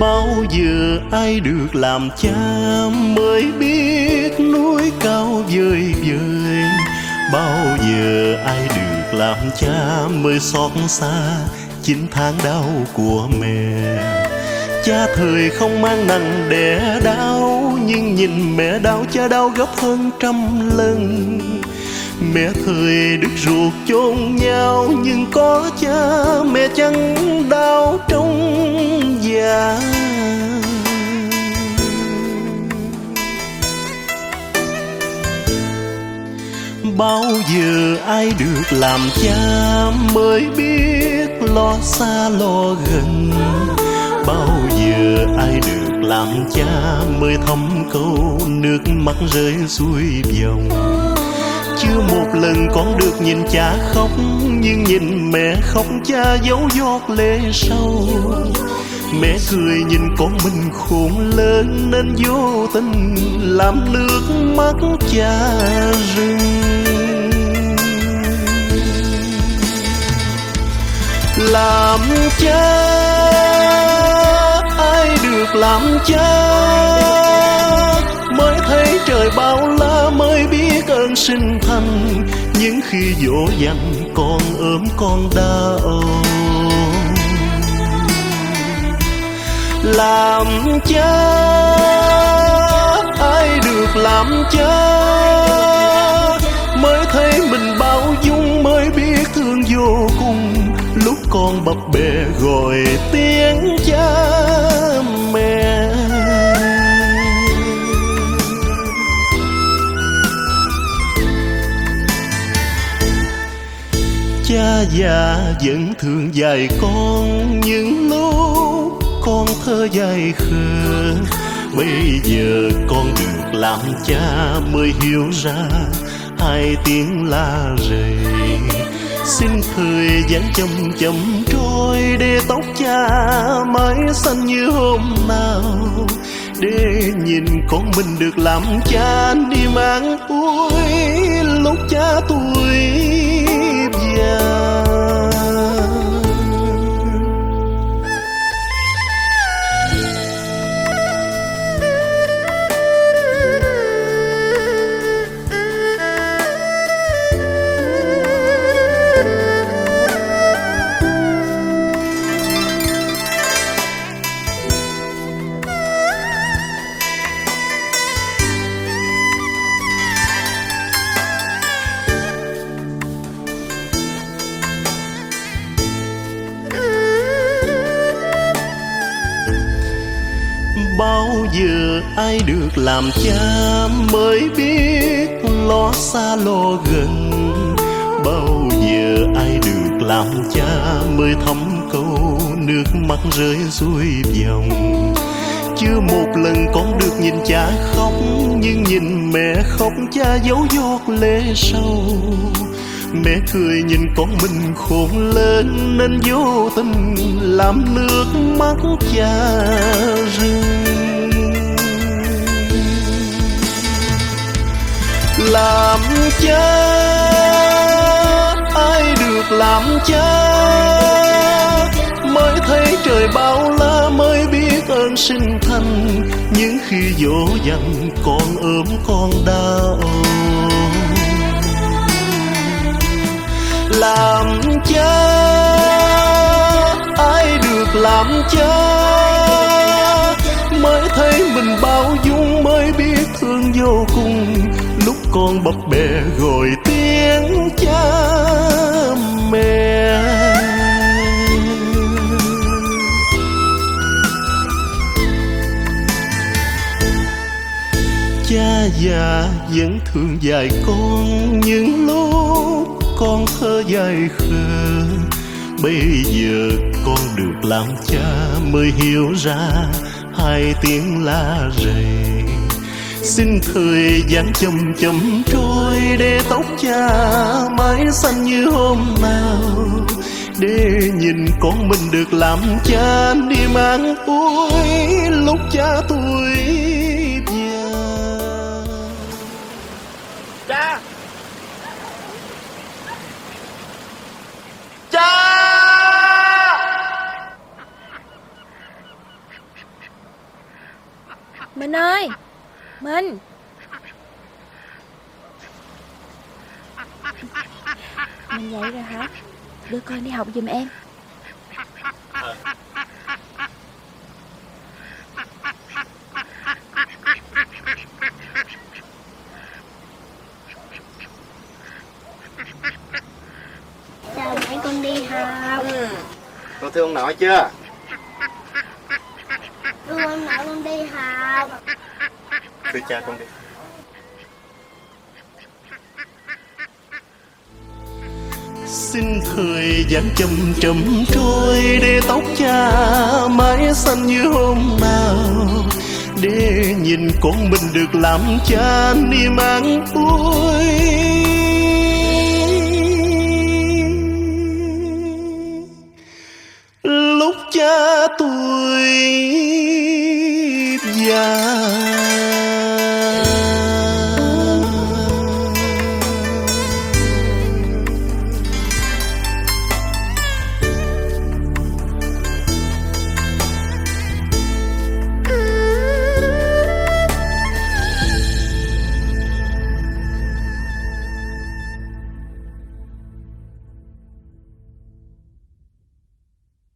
Bao giờ ai được làm cha mới biết núi cao vời vời. Bao giờ ai được làm cha mới xót xa 9 tháng đau của mẹ. Cha thời không mang nặng đẻ đau, nhưng nhìn mẹ đau cha đau gấp hơn 100 lần. Mẹ thời đứt ruột chôn nhau, nhưng có cha mẹ chẳng đau trong già. Bao giờ ai được làm cha mới biết lo xa lo gần. Bao giờ ai được làm cha mới thấm câu nước mắt rơi xuôi dòng. Chưa một lần con được nhìn cha khóc, nhưng nhìn mẹ khóc cha giấu giọt lệ sâu. Mẹ cười nhìn con mình khôn lớn nên vô tình làm nước mắt cha rưng. Làm cha, ai được làm cha mới thấy trời bao la, mới biết ơn sinh thành. Những khi dỗ dành con ốm con đau. Làm cha, ai được làm cha mới thấy mình bao dung, mới biết thương vô cùng. Lúc con bập bẹ gọi tiếng cha mẹ. Cha già vẫn thương dạy con những lúc con thơ dại khờ. Bây giờ con được làm cha mới hiểu ra 2 tiếng la rầy. Xin thời gian chậm chậm trôi, để tóc cha mãi xanh như hôm nào. Để nhìn con mình được làm cha niềm an ủi lúc cha tuổi già. Bao giờ ai được làm cha mới biết lo xa lo gần. Bao giờ ai được làm cha mới thấm câu nước mắt rơi xuôi dòng. Chưa một lần con được nhìn cha khóc, nhưng nhìn mẹ khóc cha giấu giọt lệ sâu. Mẹ cười nhìn con mình khôn lớn nên vô tình làm nước mắt cha rưng. Làm cha, ai được làm cha mới thấy trời bao la, mới biết ơn sinh thành. Những khi dỗ dành con ốm con đau. Làm cha, ai được làm cha mới thấy mình bao dung, mới biết thương vô cùng. Lúc con bập bẹ gọi tiếng cha mẹ. Cha già vẫn thương dạy con những lúc con thơ dại khờ. Bây giờ con được làm cha mới hiểu ra 2 tiếng la rầy. Xin thời gian chậm chậm trôi, để tóc cha mãi xanh như hôm nào. Để nhìn con mình được làm cha niềm an ủi lúc cha tuổi già. Cha! Cha! Minh ơi, Minh. Minh dậy rồi hả? Đưa con đi học giùm em. Chào mẹ, con đi học. Con thương ông nội chưa? Đưa ông nội con đi học. Thưa cha con đi. Xin thời gian chậm chậm trôi để tóc cha mãi xanh như hôm nào, để nhìn con mình được làm cha niềm an ủi.